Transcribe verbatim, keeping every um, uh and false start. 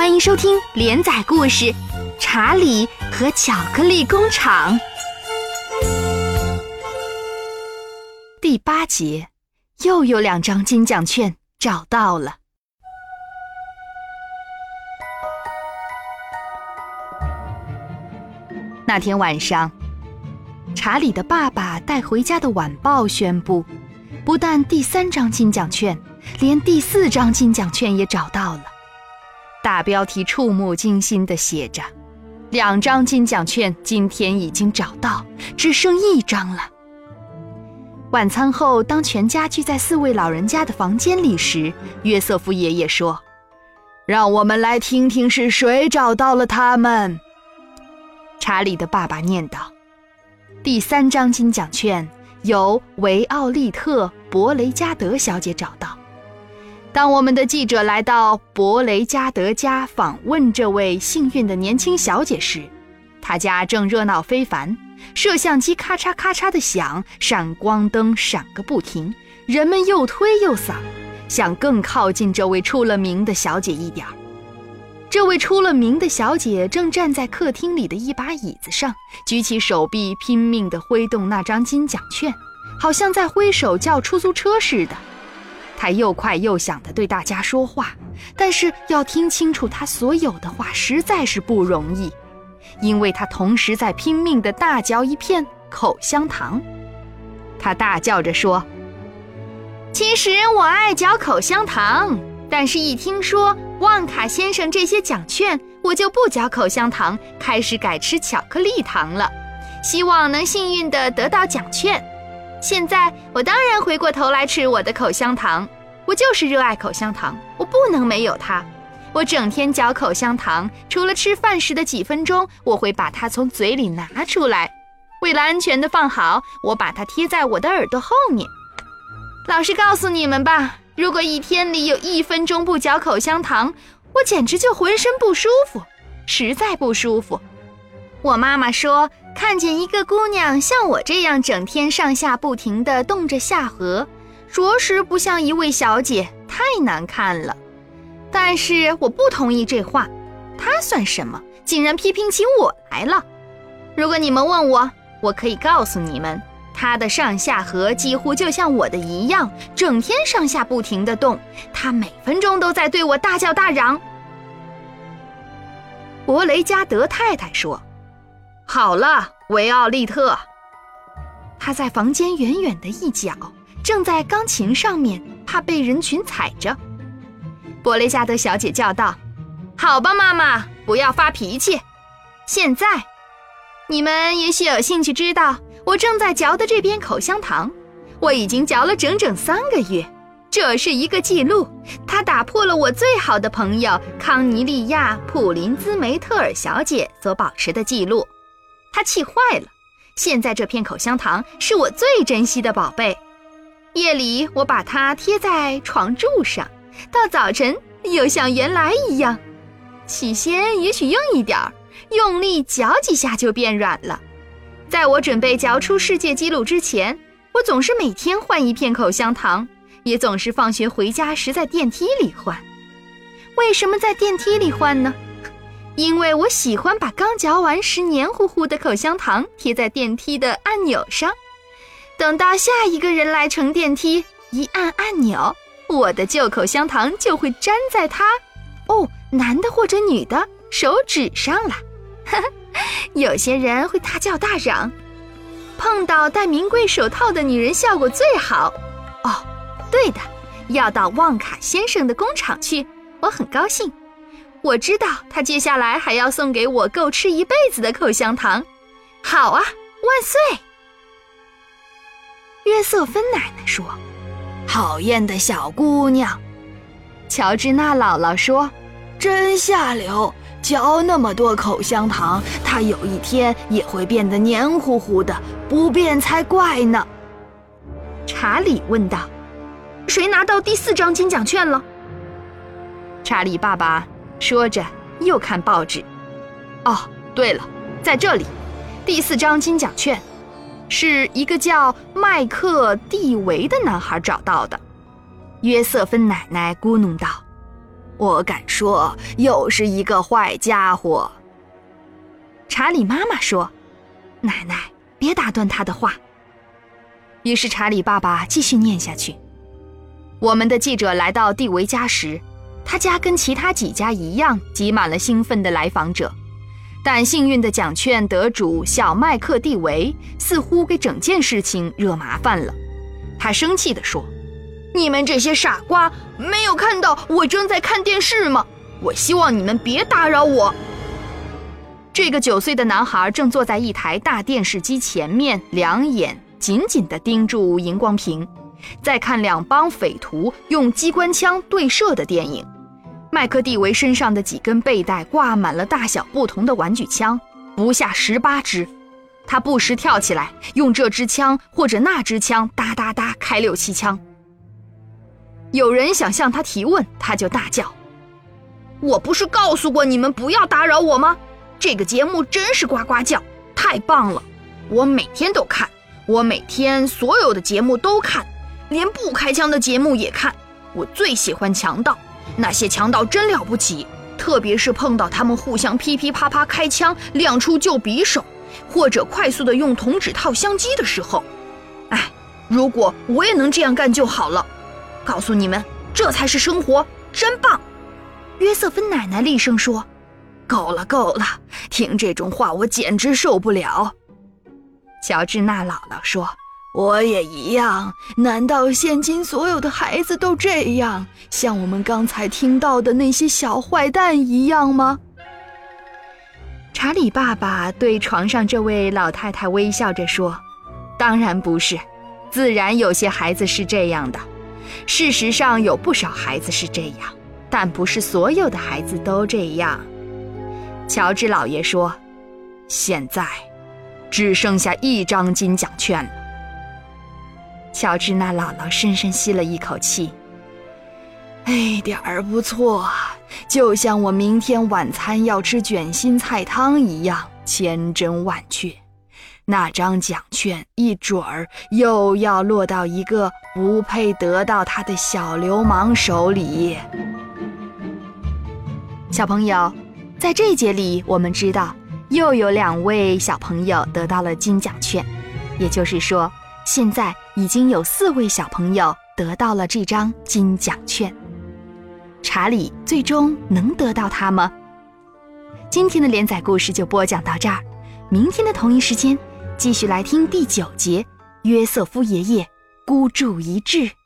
欢迎收听连载故事《查理和巧克力工厂》第八节，又有两张金奖券找到了。那天晚上，查理的爸爸带回家的晚报宣布，不但第三张金奖券，连第四张金奖券也找到了。大标题触目惊心地写着，两张金奖券今天已经找到，只剩一张了。晚餐后，当全家聚在四位老人家的房间里时，约瑟夫爷爷说，让我们来听听是谁找到了他们。查理的爸爸念道，第三张金奖券由维奥利特·伯雷加德小姐找到。当我们的记者来到伯雷加德家访问这位幸运的年轻小姐时，她家正热闹非凡，摄像机咔嚓咔嚓地响，闪光灯闪个不停，人们又推又搡，想更靠近这位出了名的小姐一点。这位出了名的小姐正站在客厅里的一把椅子上，举起手臂拼命地挥动那张金奖券，好像在挥手叫出租车似的。他又快又响地对大家说话，但是要听清楚他所有的话实在是不容易，因为他同时在拼命地大嚼一片口香糖。他大叫着说，其实我爱嚼口香糖，但是一听说旺卡先生这些奖券，我就不嚼口香糖，开始改吃巧克力糖了，希望能幸运地得到奖券。现在我当然回过头来吃我的口香糖，我就是热爱口香糖，我不能没有它。我整天嚼口香糖，除了吃饭时的几分钟，我会把它从嘴里拿出来，为了安全地放好，我把它贴在我的耳朵后面。老实告诉你们吧，如果一天里有一分钟不嚼口香糖，我简直就浑身不舒服，实在不舒服。我妈妈说，看见一个姑娘像我这样整天上下不停地动着下颌，着实不像一位小姐，太难看了。但是我不同意这话，她算什么，竟然批评起我来了。如果你们问我，我可以告诉你们，她的上下颌几乎就像我的一样，整天上下不停地动，她每分钟都在对我大叫大嚷。伯雷加德太太说，好了，维奥利特。他在房间远远的一角，正在钢琴上面，怕被人群踩着。伯雷加德小姐叫道，好吧妈妈，不要发脾气。现在你们也许有兴趣知道我正在嚼的这边口香糖，我已经嚼了整整三个月，这是一个记录，它打破了我最好的朋友康尼利亚·普林兹梅特尔小姐所保持的记录。他气坏了，现在这片口香糖是我最珍惜的宝贝。夜里我把它贴在床柱上，到早晨又像原来一样。起先也许硬一点儿，用力嚼几下就变软了。在我准备嚼出世界纪录之前，我总是每天换一片口香糖，也总是放学回家时在电梯里换。为什么在电梯里换呢？因为我喜欢把刚嚼完时黏糊糊的口香糖贴在电梯的按钮上，等到下一个人来乘电梯，一按按钮，我的旧口香糖就会粘在他，哦，男的或者女的手指上了。有些人会大叫大嚷，碰到戴名贵手套的女人效果最好。哦，对的，要到旺卡先生的工厂去，我很高兴。我知道他接下来还要送给我够吃一辈子的口香糖。好啊，万岁！约瑟芬奶奶说，讨厌的小姑娘。乔治娜姥姥说，真下流，嚼那么多口香糖，她有一天也会变得黏糊糊的，不变才怪呢。查理问道，谁拿到第四张金奖券了？查理爸爸说着又看报纸。哦，对了，在这里，第四张金奖券是一个叫麦克蒂维的男孩找到的。约瑟芬奶奶咕哝道， 我敢说，又是一个坏家伙。 查理妈妈说：“奶奶，别打断他的话。”于是查理爸爸继续念下去。我们的记者来到蒂维家时，他家跟其他几家一样挤满了兴奋的来访者，但幸运的奖券得主小麦克蒂维似乎给整件事情惹麻烦了。他生气地说：“你们这些傻瓜，没有看到我正在看电视吗？我希望你们别打扰我。”这个九岁的男孩正坐在一台大电视机前面，两眼紧紧地盯住荧光屏，在看两帮匪徒用机关枪对射的电影。麦克蒂维身上的几根背带挂满了大小不同的玩具枪，不下十八支。他不时跳起来，用这支枪或者那支枪哒哒哒开六七枪。有人想向他提问，他就大叫：“我不是告诉过你们不要打扰我吗？这个节目真是呱呱叫，太棒了！我每天都看，我每天所有的节目都看，连不开枪的节目也看。我最喜欢强盗，那些强盗真了不起，特别是碰到他们互相噼噼啪啪开枪，亮出旧匕首，或者快速地用铜纸套相机的时候。哎，如果我也能这样干就好了。告诉你们，这才是生活，真棒！”约瑟芬奶奶厉声说：“够了够了，听这种话我简直受不了。”乔治娜姥姥说：“我也一样，难道现今所有的孩子都这样，像我们刚才听到的那些小坏蛋一样吗？”查理爸爸对床上这位老太太微笑着说：“当然不是，自然有些孩子是这样的。事实上有不少孩子是这样，但不是所有的孩子都这样。”乔治老爷说：“现在只剩下一张金奖券了。”乔治娜姥姥深深吸了一口气：“哎，点儿不错，就像我明天晚餐要吃卷心菜汤一样，千真万确。那张奖券一准儿又要落到一个不配得到它的小流氓手里。”小朋友，在这一节里我们知道又有两位小朋友得到了金奖券，也就是说现在已经有四位小朋友得到了这张金奖券。查理最终能得到它吗？今天的连载故事就播讲到这儿，明天的同一时间继续来听第九节，约瑟夫爷爷孤注一掷。